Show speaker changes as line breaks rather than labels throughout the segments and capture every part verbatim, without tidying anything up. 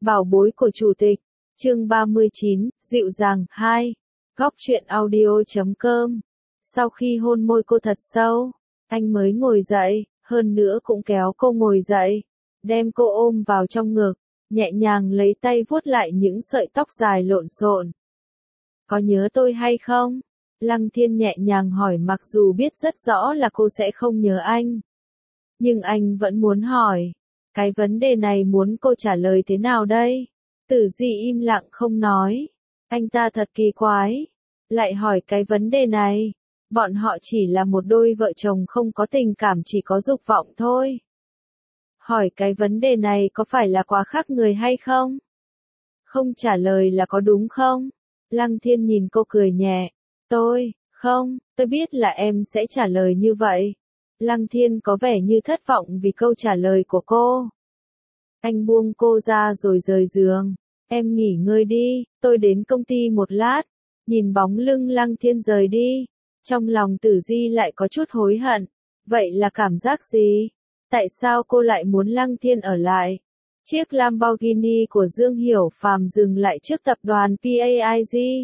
Bảo bối của chủ tịch. Chương ba mươi chín, dịu dàng hai. Góc truyện audio chấm com. Sau khi hôn môi cô thật sâu, anh mới ngồi dậy, hơn nữa cũng kéo cô ngồi dậy, đem cô ôm vào trong ngực, nhẹ nhàng lấy tay vuốt lại những sợi tóc dài lộn xộn. Có nhớ tôi hay không? Lăng Thiên nhẹ nhàng hỏi, mặc dù biết rất rõ là cô sẽ không nhớ anh. Nhưng anh vẫn muốn hỏi. Cái vấn đề này muốn cô trả lời thế nào đây? Tử Di im lặng không nói. Anh ta thật kỳ quái. Lại hỏi cái vấn đề này. Bọn họ chỉ là một đôi vợ chồng không có tình cảm, chỉ có dục vọng thôi. Hỏi cái vấn đề này có phải là quá khác người hay không? Không trả lời là có đúng không? Lăng Thiên nhìn cô cười nhẹ. Tôi, không, tôi biết là em sẽ trả lời như vậy. Lăng Thiên có vẻ như thất vọng vì câu trả lời của cô. Anh buông cô ra rồi rời giường. Em nghỉ ngơi đi, tôi đến công ty một lát. Nhìn bóng lưng Lăng Thiên rời đi. Trong lòng Tử Di lại có chút hối hận. Vậy là cảm giác gì? Tại sao cô lại muốn Lăng Thiên ở lại? Chiếc Lamborghini của Dương Hiểu Phàm dừng lại trước tập đoàn pê a i giê.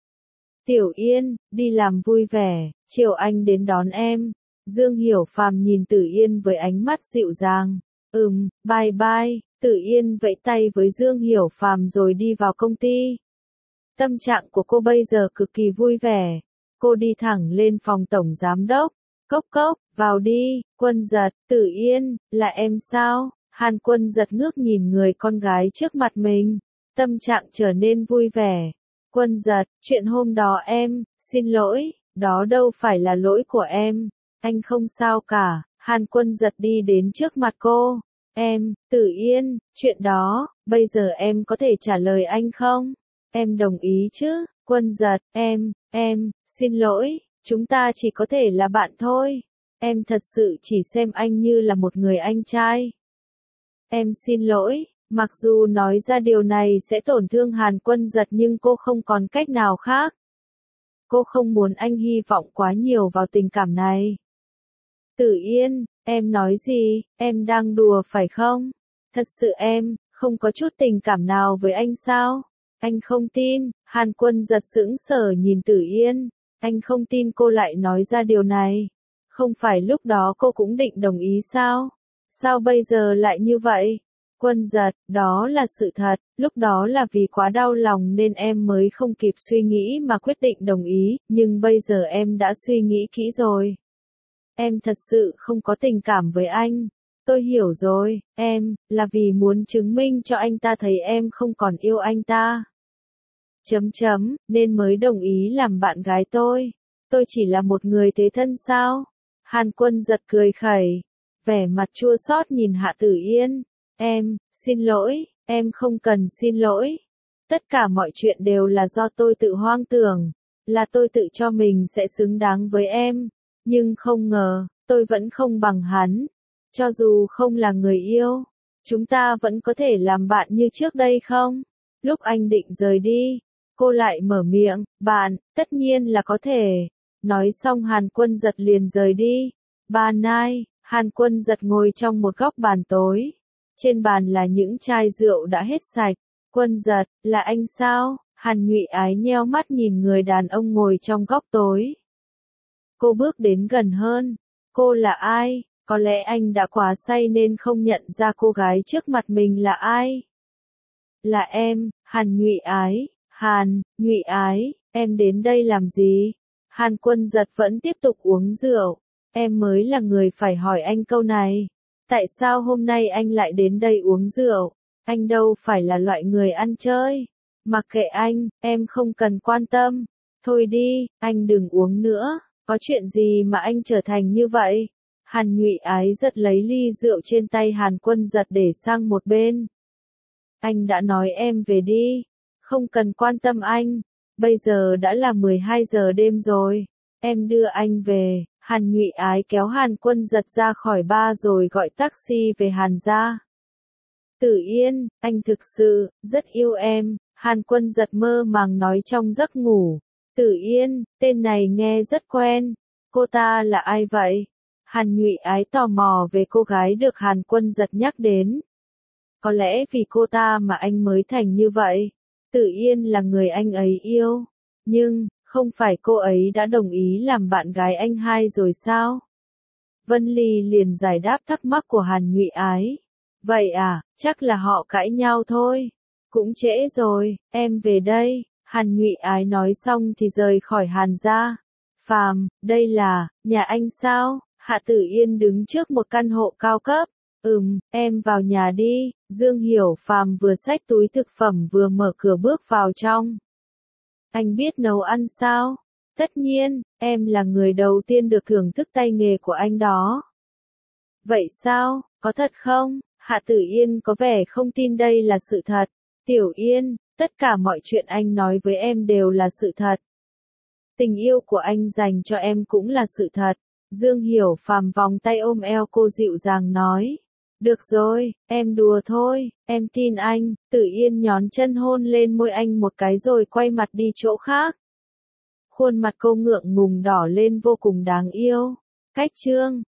Tiểu Yên, đi làm vui vẻ, chiều anh đến đón em. Dương Hiểu Phàm nhìn Tử Yên với ánh mắt dịu dàng. Ừm, bye bye. Tử Yên vẫy tay với Dương Hiểu Phàm rồi đi vào công ty. Tâm trạng của cô bây giờ cực kỳ vui vẻ. Cô đi thẳng lên phòng tổng giám đốc. Cốc cốc, vào đi. Quân Giật, Tử Yên, là em sao? Hàn Quân Giật ngước nhìn người con gái trước mặt mình. Tâm trạng trở nên vui vẻ. Quân Giật, chuyện hôm đó em, xin lỗi, đó đâu phải là lỗi của em. Anh không sao cả. Hàn Quân Giật đi đến trước mặt cô. Em, Tử Yên, chuyện đó, bây giờ em có thể trả lời anh không? Em đồng ý chứ? Quân Giật, em, em, xin lỗi, chúng ta chỉ có thể là bạn thôi. Em thật sự chỉ xem anh như là một người anh trai. Em xin lỗi, mặc dù nói ra điều này sẽ tổn thương Hàn Quân Giật nhưng cô không còn cách nào khác. Cô không muốn anh hy vọng quá nhiều vào tình cảm này. Tử Yên, em nói gì, em đang đùa phải không? Thật sự em, không có chút tình cảm nào với anh sao? Anh không tin. Hàn Quân Giật sững sờ nhìn Tử Yên. Anh không tin cô lại nói ra điều này. Không phải lúc đó cô cũng định đồng ý sao? Sao bây giờ lại như vậy? Quân Giật, đó là sự thật, lúc đó là vì quá đau lòng nên em mới không kịp suy nghĩ mà quyết định đồng ý, nhưng bây giờ em đã suy nghĩ kỹ rồi. Em thật sự không có tình cảm với anh. Tôi hiểu rồi, em, là vì muốn chứng minh cho anh ta thấy em không còn yêu anh ta. Chấm chấm, nên mới đồng ý làm bạn gái tôi. Tôi chỉ là một người thế thân sao? Hàn Quân Giật cười khẩy. Vẻ mặt chua xót nhìn Hạ Tử Yên. Em, xin lỗi, em không cần xin lỗi. Tất cả mọi chuyện đều là do tôi tự hoang tưởng. Là tôi tự cho mình sẽ xứng đáng với em. Nhưng không ngờ, tôi vẫn không bằng hắn. Cho dù không là người yêu, chúng ta vẫn có thể làm bạn như trước đây không? Lúc anh định rời đi, cô lại mở miệng, bạn, tất nhiên là có thể. Nói xong Hàn Quân Giật liền rời đi. Ban mai, Hàn Quân Giật ngồi trong một góc bàn tối. Trên bàn là những chai rượu đã hết sạch. Quân Giật, là anh sao? Hàn Nhụy Ái nheo mắt nhìn người đàn ông ngồi trong góc tối. Cô bước đến gần hơn. Cô là ai? Có lẽ anh đã quá say nên không nhận ra cô gái trước mặt mình là ai. Là em, Hàn Nhụy Ái. Hàn, Nhụy Ái, em đến đây làm gì? Hàn Quân Giật vẫn tiếp tục uống rượu. Em mới là người phải hỏi anh câu này. Tại sao hôm nay anh lại đến đây uống rượu? Anh đâu phải là loại người ăn chơi. Mặc kệ anh, em không cần quan tâm. Thôi đi, anh đừng uống nữa. Có chuyện gì mà anh trở thành như vậy? Hàn Nhụy Ái giật lấy ly rượu trên tay Hàn Quân Giật để sang một bên. Anh đã nói em về đi. Không cần quan tâm anh. Bây giờ đã là mười hai giờ đêm rồi. Em đưa anh về. Hàn Nhụy Ái kéo Hàn Quân Giật ra khỏi bar rồi gọi taxi về Hàn gia. Tử Yên, anh thực sự rất yêu em. Hàn Quân Giật mơ màng nói trong giấc ngủ. Tử Yên, tên này nghe rất quen. Cô ta là ai vậy? Hàn Nhụy Ái tò mò về cô gái được Hàn Quân Giật nhắc đến. Có lẽ vì cô ta mà anh mới thành như vậy. Tử Yên là người anh ấy yêu. Nhưng, không phải cô ấy đã đồng ý làm bạn gái anh hai rồi sao? Vân Ly liền giải đáp thắc mắc của Hàn Nhụy Ái. Vậy à, chắc là họ cãi nhau thôi. Cũng trễ rồi, em về đây. Hàn Nhụy Ái nói xong thì rời khỏi Hàn gia. Phàm, đây là, nhà anh sao? Hạ Tử Yên đứng trước một căn hộ cao cấp. Ừm, em vào nhà đi. Dương Hiểu Phàm vừa xách túi thực phẩm vừa mở cửa bước vào trong. Anh biết nấu ăn sao? Tất nhiên, em là người đầu tiên được thưởng thức tay nghề của anh đó. Vậy sao, có thật không? Hạ Tử Yên có vẻ không tin đây là sự thật. Tiểu Yên, tất cả mọi chuyện anh nói với em đều là sự thật. Tình yêu của anh dành cho em cũng là sự thật. Dương Hiểu Phàm vòng tay ôm eo cô dịu dàng nói. Được rồi, em đùa thôi, em tin anh. Tử Yên nhón chân hôn lên môi anh một cái rồi quay mặt đi chỗ khác. Khuôn mặt cô ngượng ngùng đỏ lên vô cùng đáng yêu. Cách chương